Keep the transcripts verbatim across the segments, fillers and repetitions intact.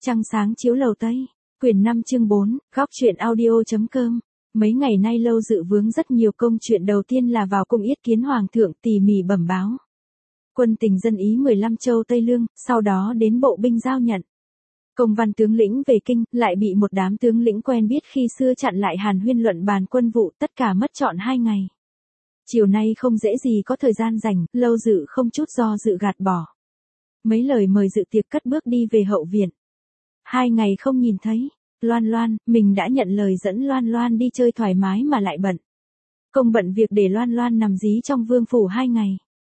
Trăng sáng chiếu lầu Tây, quyển năm chương bốn, góc truyện audio.com. Mấy ngày nay Lâu Dự vướng rất nhiều công chuyện, đầu tiên là vào cung yết kiến hoàng thượng, tỉ mỉ bẩm báo quân tình dân ý mười lăm châu Tây Lương, sau đó đến bộ binh giao nhận. Công văn tướng lĩnh về kinh, lại bị một đám tướng lĩnh quen biết khi xưa chặn lại hàn huyên luận bàn quân vụ, tất cả mất trọn hai ngày. Chiều nay không dễ gì có thời gian rảnh, Lâu Dự không chút do dự gạt bỏ mấy lời mời dự tiệc, cất bước đi về hậu viện. Hai ngày không nhìn thấy Loan Loan, mình đã nhận lời dẫn Loan Loan đi chơi thoải mái mà lại bận công bận việc để Loan Loan nằm dí trong vương phủ hai ngày.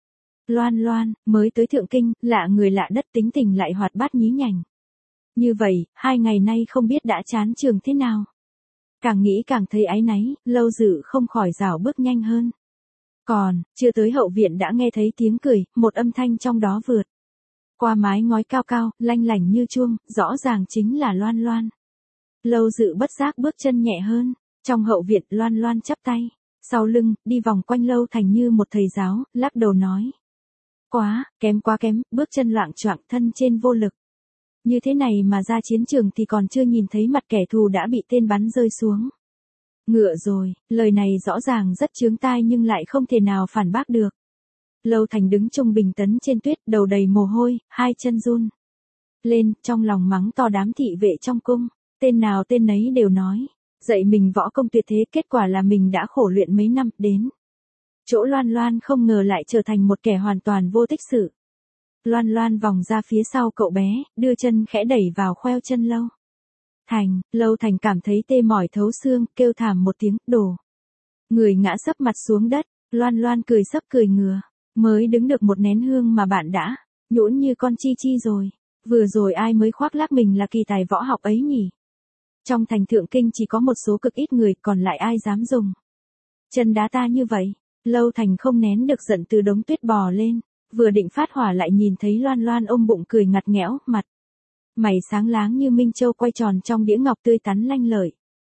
Loan Loan, mới tới thượng kinh, lạ người lạ đất, tính tình lại hoạt bát nhí nhảnh. Như vậy, hai ngày nay không biết đã chán trường thế nào. Càng nghĩ càng thấy áy náy, Lâu Dự không khỏi rảo bước nhanh hơn. Còn, chưa tới hậu viện đã nghe thấy tiếng cười, một âm thanh trong đó vượt qua mái ngói cao cao, lanh lảnh như chuông, rõ ràng chính là Loan Loan. Lâu Dự bất giác bước chân nhẹ hơn, trong hậu viện Loan Loan chắp tay sau lưng, đi vòng quanh Lâu Thành như một thầy giáo, lắc đầu nói. Quá, kém quá kém, bước chân loạng choạng, thân trên vô lực. Như thế này mà ra chiến trường thì còn chưa nhìn thấy mặt kẻ thù đã bị tên bắn rơi xuống ngựa rồi. Lời này rõ ràng rất chướng tai nhưng lại không thể nào phản bác được. Lâu Thành đứng trung bình tấn trên tuyết, đầu đầy mồ hôi, hai chân run lên, trong lòng mắng to đám thị vệ trong cung. Tên nào tên nấy đều nói dạy mình võ công tuyệt thế, kết quả là mình đã khổ luyện mấy năm, đến chỗ Loan Loan không ngờ lại trở thành một kẻ hoàn toàn vô tích sự. Loan Loan vòng ra phía sau cậu bé, đưa chân khẽ đẩy vào khoeo chân Lâu Thành. Lâu Thành cảm thấy tê mỏi thấu xương, kêu thảm một tiếng, đổ người ngã sấp mặt xuống đất. Loan Loan cười sấp cười ngừa, mới đứng được một nén hương mà bạn đã nhũn như con chi chi rồi. Vừa rồi ai mới khoác lác mình là kỳ tài võ học ấy nhỉ? Trong thành thượng kinh chỉ có một số cực ít người, còn lại ai dám dùng chân đá ta như vậy? Lâu Thành không nén được giận, từ đống tuyết bò lên, vừa định phát hỏa lại nhìn thấy Loan Loan ôm bụng cười ngặt nghẽo, mặt mày sáng láng như minh châu quay tròn trong đĩa ngọc, tươi tắn lanh lợi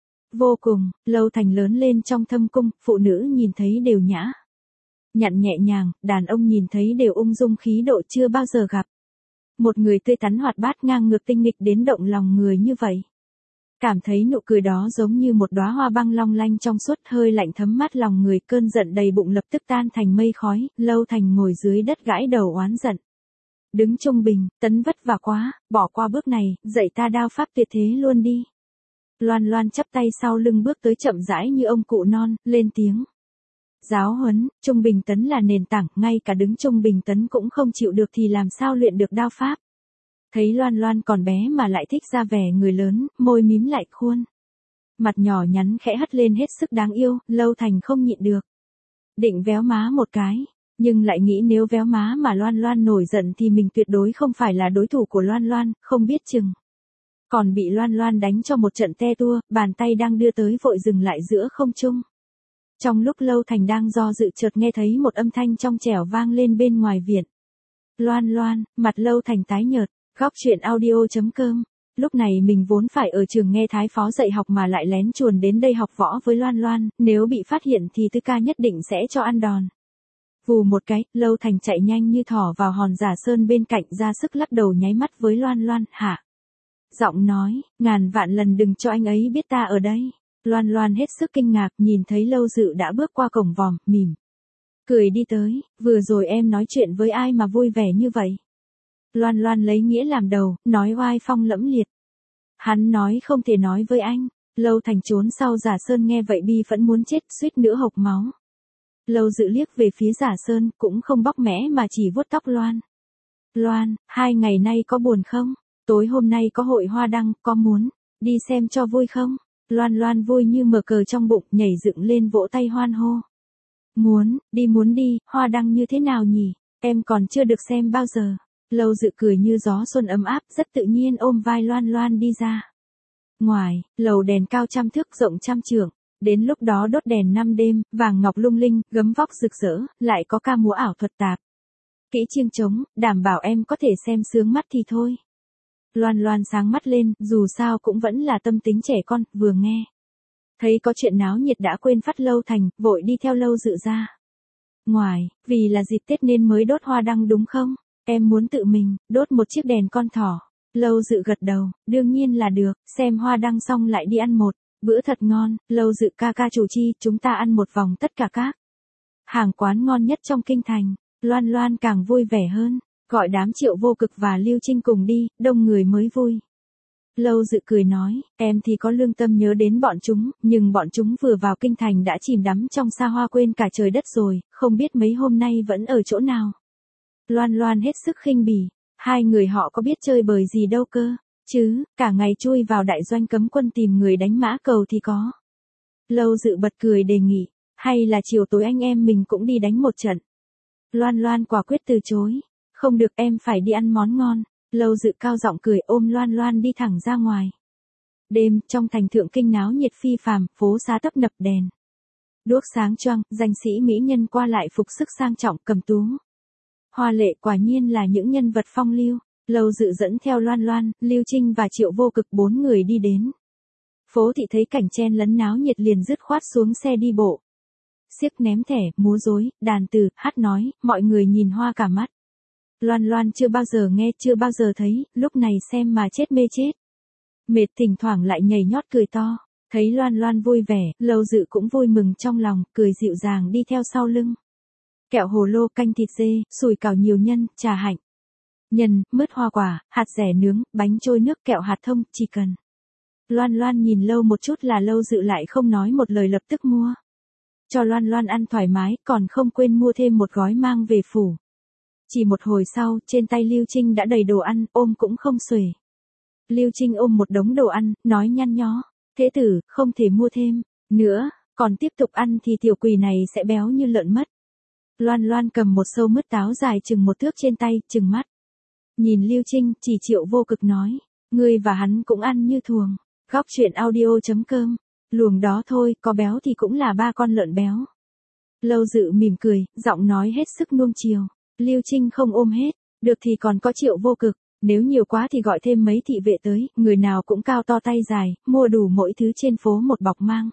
vô cùng. Lâu Thành lớn lên trong thâm cung, phụ nữ nhìn thấy đều nhã nhặn nhẹ nhàng, đàn ông nhìn thấy đều ung dung khí độ, chưa bao giờ gặp một người tươi tắn hoạt bát ngang ngược tinh nghịch đến động lòng người như vậy. Cảm thấy nụ cười đó giống như một đóa hoa băng long lanh trong suốt, hơi lạnh thấm mát lòng người, cơn giận đầy bụng lập tức tan thành mây khói. Lâu Thành ngồi dưới đất gãi đầu oán giận. Đứng trung bình, tấn vất vả quá, bỏ qua bước này, dạy ta đao pháp tuyệt thế luôn đi. Loan Loan chắp tay sau lưng bước tới chậm rãi như ông cụ non, lên tiếng. Giáo huấn, trung bình tấn là nền tảng, ngay cả đứng trung bình tấn cũng không chịu được thì làm sao luyện được đao pháp. Thấy Loan Loan còn bé mà lại thích ra vẻ người lớn, môi mím lại, khuôn mặt nhỏ nhắn khẽ hất lên hết sức đáng yêu. Lâu Thành không nhịn được định véo má một cái, nhưng lại nghĩ nếu véo má mà Loan Loan nổi giận thì mình tuyệt đối không phải là đối thủ của Loan Loan, không biết chừng còn bị Loan Loan đánh cho một trận te tua. Bàn tay đang đưa tới vội dừng lại giữa không trung. Trong lúc Lâu Thành đang do dự, chợt nghe thấy một âm thanh trong trẻo vang lên bên ngoài viện. Loan Loan, mặt Lâu Thành tái nhợt. Góc truyện audio.com. Lúc này mình vốn phải ở trường nghe thái phó dạy học mà lại lén chuồn đến đây học võ với Loan Loan, nếu bị phát hiện thì Tư Ca nhất định sẽ cho ăn đòn. Vù một cái, Lâu Thành chạy nhanh như thỏ vào hòn giả sơn bên cạnh, ra sức lắc đầu nháy mắt với Loan Loan. Hả? Giọng nói, ngàn vạn lần đừng cho anh ấy biết ta ở đây. Loan Loan hết sức kinh ngạc, nhìn thấy Lâu Dự đã bước qua cổng vòm, mỉm cười đi tới. Vừa rồi em nói chuyện với ai mà vui vẻ như vậy? Loan Loan lấy nghĩa làm đầu, nói oai phong lẫm liệt. Hắn nói không thể nói với anh. Lâu Thành trốn sau giả sơn nghe vậy bi phẫn muốn chết, suýt nữa hộc máu. Lâu Dự liếc về phía giả sơn, cũng không bóc mẽ mà chỉ vuốt tóc Loan. Loan, hai ngày nay có buồn không? Tối hôm nay có hội hoa đăng, có muốn đi xem cho vui không? Loan Loan vui như mở cờ trong bụng, nhảy dựng lên vỗ tay hoan hô. Muốn, đi muốn đi, hoa đăng như thế nào nhỉ? Em còn chưa được xem bao giờ. Lâu Dự cười như gió xuân ấm áp, rất tự nhiên ôm vai Loan Loan đi ra. Ngoài, lầu đèn cao trăm thước, rộng trăm trượng. Đến lúc đó đốt đèn năm đêm, vàng ngọc lung linh, gấm vóc rực rỡ, lại có ca múa ảo thuật tạp kỹ chiêng trống, đảm bảo em có thể xem sướng mắt thì thôi. Loan Loan sáng mắt lên, dù sao cũng vẫn là tâm tính trẻ con, vừa nghe thấy có chuyện náo nhiệt đã quên phát Lâu Thành, vội đi theo Lâu Dự ra ngoài. Vì là dịp Tết nên mới đốt hoa đăng đúng không? Em muốn tự mình đốt một chiếc đèn con thỏ. Lâu Dự gật đầu, đương nhiên là được, xem hoa đăng xong lại đi ăn một bữa thật ngon. Lâu Dự ca ca chủ chi, chúng ta ăn một vòng tất cả các hàng quán ngon nhất trong kinh thành. Loan Loan càng vui vẻ hơn, gọi đám Triệu Vô Cực và Lưu Trinh cùng đi, đông người mới vui. Lâu Dự cười nói, em thì có lương tâm nhớ đến bọn chúng, nhưng bọn chúng vừa vào kinh thành đã chìm đắm trong xa hoa quên cả trời đất rồi, không biết mấy hôm nay vẫn ở chỗ nào. Loan Loan hết sức khinh bỉ, hai người họ có biết chơi bời gì đâu cơ, chứ, cả ngày chui vào đại doanh cấm quân tìm người đánh mã cầu thì có. Lâu Dự bật cười đề nghị, hay là chiều tối anh em mình cũng đi đánh một trận. Loan Loan quả quyết từ chối, không được, em phải đi ăn món ngon. Lâu Dự cao giọng cười ôm Loan Loan đi thẳng ra ngoài. Đêm, trong thành Thượng Kinh náo nhiệt phi phàm, phố xá tấp nập đèn đuốc sáng choang, danh sĩ mỹ nhân qua lại phục sức sang trọng cầm tú. Hoa lệ, quả nhiên là những nhân vật phong lưu. Lâu Dự dẫn theo Loan Loan, Lưu Trinh và Triệu Vô Cực bốn người đi đến. Phố thị thấy cảnh chen lấn náo nhiệt liền dứt khoát xuống xe đi bộ. Xiếc ném thẻ, múa rối, đàn từ, hát nói, mọi người nhìn hoa cả mắt. Loan Loan chưa bao giờ nghe, chưa bao giờ thấy, lúc này xem mà chết mê chết. Mệt thỉnh thoảng lại nhảy nhót cười to. Thấy Loan Loan vui vẻ, Lâu Dự cũng vui mừng trong lòng, cười dịu dàng đi theo sau lưng. Kẹo hồ lô, canh thịt dê, sủi cảo nhiều nhân, trà hạnh nhân, mứt hoa quả, hạt dẻ nướng, bánh trôi nước, kẹo hạt thông, chỉ cần. Loan Loan nhìn lâu một chút là Lâu Dự lại không nói một lời lập tức mua. Cho Loan Loan ăn thoải mái, còn không quên mua thêm một gói mang về phủ. Chỉ một hồi sau, trên tay Lưu Trinh đã đầy đồ ăn, ôm cũng không xuể. Lưu Trinh ôm một đống đồ ăn, nói nhăn nhó, thế tử, không thể mua thêm nữa, còn tiếp tục ăn thì tiểu quỷ này sẽ béo như lợn mất. Loan Loan cầm một sâu mứt táo dài chừng một thước trên tay, chừng mắt. Nhìn Lưu Trinh, chỉ Triệu Vô Cực nói, ngươi và hắn cũng ăn như thuồng. Góc truyện audio chấm com, luồng đó thôi, có béo thì cũng là ba con lợn béo. Lâu Dự mỉm cười, giọng nói hết sức nuông chiều. Lưu Trinh không ôm hết, được thì còn có Triệu Vô Cực, nếu nhiều quá thì gọi thêm mấy thị vệ tới, người nào cũng cao to tay dài, mua đủ mỗi thứ trên phố một bọc mang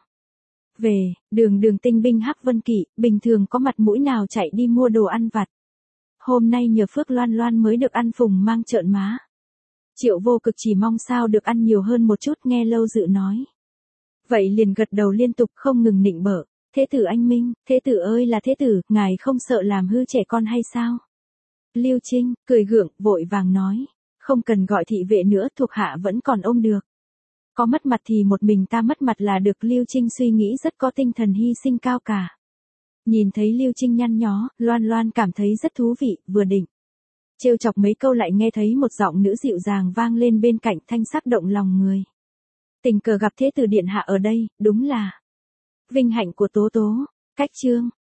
về. Đường Đường tinh binh Hắc Vân Kỵ, bình thường có mặt mũi nào chạy đi mua đồ ăn vặt. Hôm nay nhờ phước Loan Loan mới được ăn phùng mang trợn má. Triệu Vô Cực chỉ mong sao được ăn nhiều hơn một chút, nghe Lâu Dự nói. Vậy liền gật đầu liên tục không ngừng nịnh bợ. Thế tử anh Minh, thế tử ơi là thế tử, ngài không sợ làm hư trẻ con hay sao? Lưu Trinh, cười gượng, vội vàng nói. Không cần gọi thị vệ nữa, thuộc hạ vẫn còn ôm được. Có mất mặt thì một mình ta mất mặt là được. Lưu Trinh suy nghĩ rất có tinh thần hy sinh cao cả. Nhìn thấy Lưu Trinh nhăn nhó, Loan Loan cảm thấy rất thú vị, vừa định trêu chọc mấy câu lại nghe thấy một giọng nữ dịu dàng vang lên bên cạnh, thanh sắc động lòng người. Tình cờ gặp thế tử điện hạ ở đây, đúng là vinh hạnh của Tố Tố. Cách chương